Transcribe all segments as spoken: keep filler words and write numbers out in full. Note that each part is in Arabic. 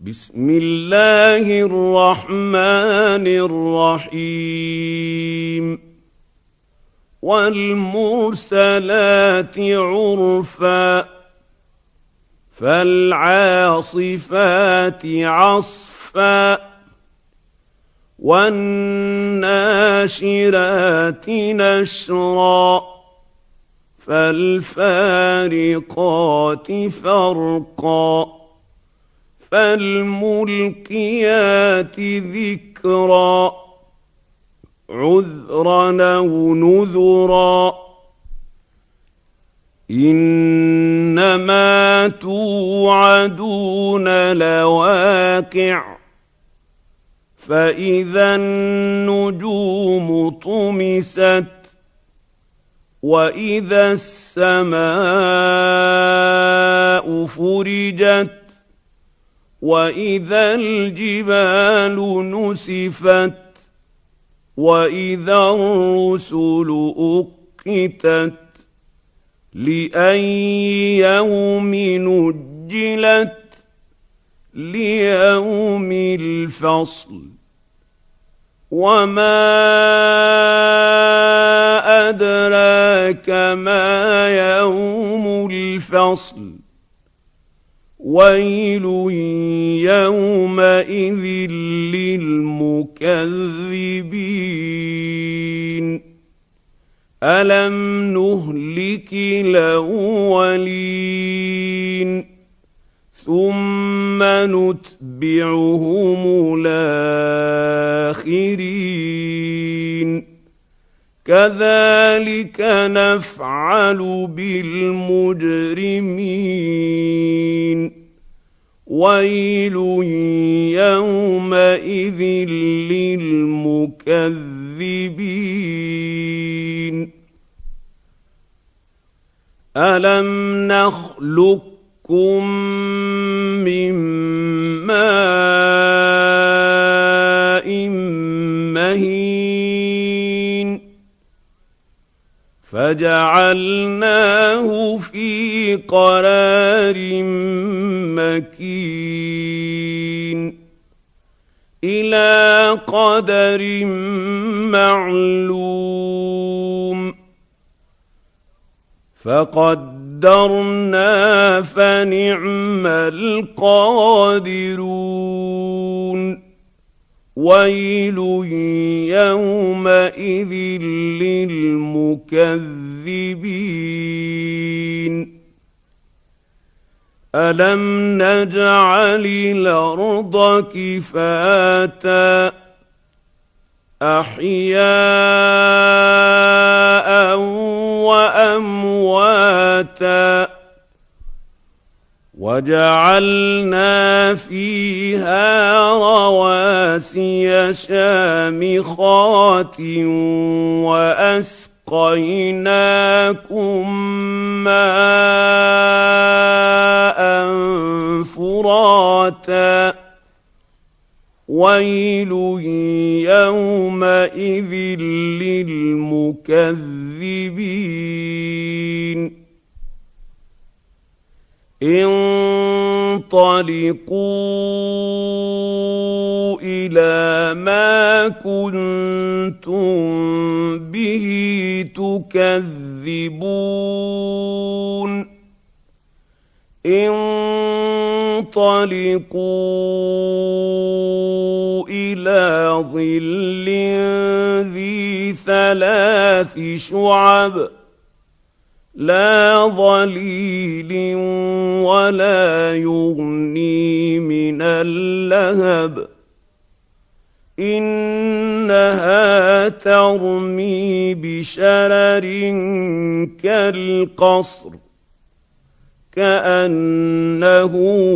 بسم الله الرحمن الرحيم والمرسلات عرفا فالعاصفات عصفا والناشرات نشرا فالفارقات فرقا فالملقيات ذكرا عذرا أو نذرا إنما توعدون لواقع فإذا النجوم طمست وإذا السماء فرجت وإذا الجبال نسفت وإذا الرسل أقتت لأي يوم نجلت ليوم الفصل وما أدراك ما يوم الفصل ويل يومئذ للمكذبين ألم نهلك الأولين ثم نتبعهم الآخرين كذلك نفعل بالمجرمين ويل يومئذ للمكذبين ألم نخلقكم من ماء مهين فجعلناه في قرار مكين إلى قدر معلوم فقدرنا فنعم القادرون ويل يومئذ للمكذبين ألم نجعل الأرض كفاتا أحياء وأمواتا وجعلنا فيها رواسي شامخات وأسقيناكم ماء فراتا ويل يومئذ للمكذبين انطلقوا إلى ما كنتم به تكذبون انطلقوا إلى ظل ذي ثلاث شعب لا ظليل ولا يغني من اللهب إنها ترمي بشرر كالقصر كأنه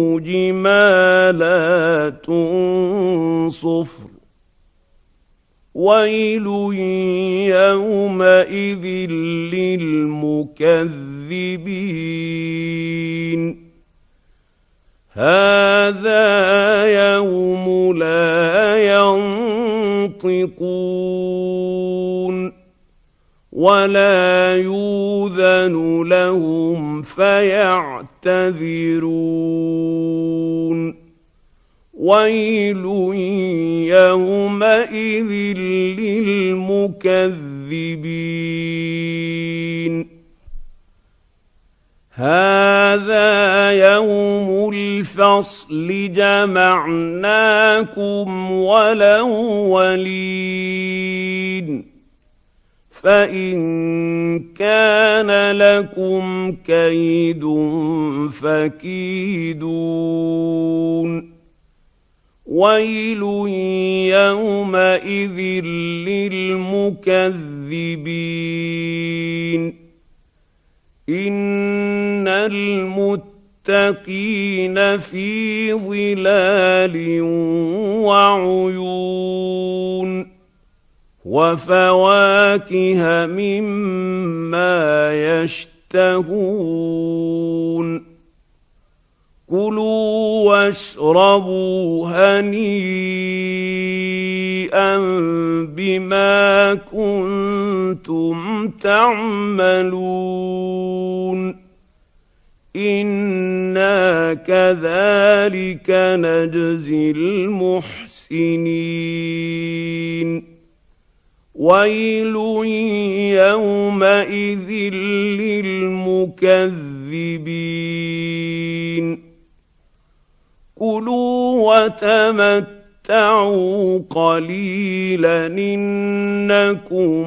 جمالات صفر ويل يومئذ للمكذبين هذا يوم لا ينطقون ولا يؤذن لهم فيعتذرون ويل يومئذ للمكذبين هذا يوم الفصل جمعناكم والأولين فإن كان لكم كيد فكيدون ويل يومئذ للمكذبين إن المتقين في ظلال وعيون وفواكه مما يشتهون كلوا واشربوا هنيئا بما كنتم تعملون إنا كذلك نجزي المحسنين ويل يومئذ للمكذبين كلوا وتمتعوا قليلا إنكم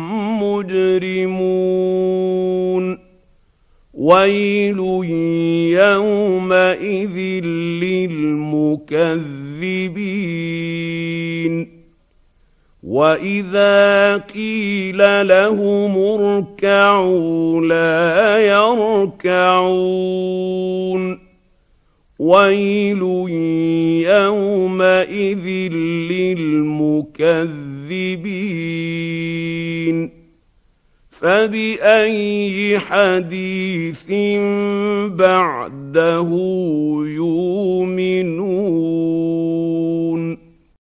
مجرمون ويل يومئذ للمكذبين وإذا قيل لهم اركعوا لا يركعون ويل يومئذ للمكذبين فبأي حديث بعده يؤمنون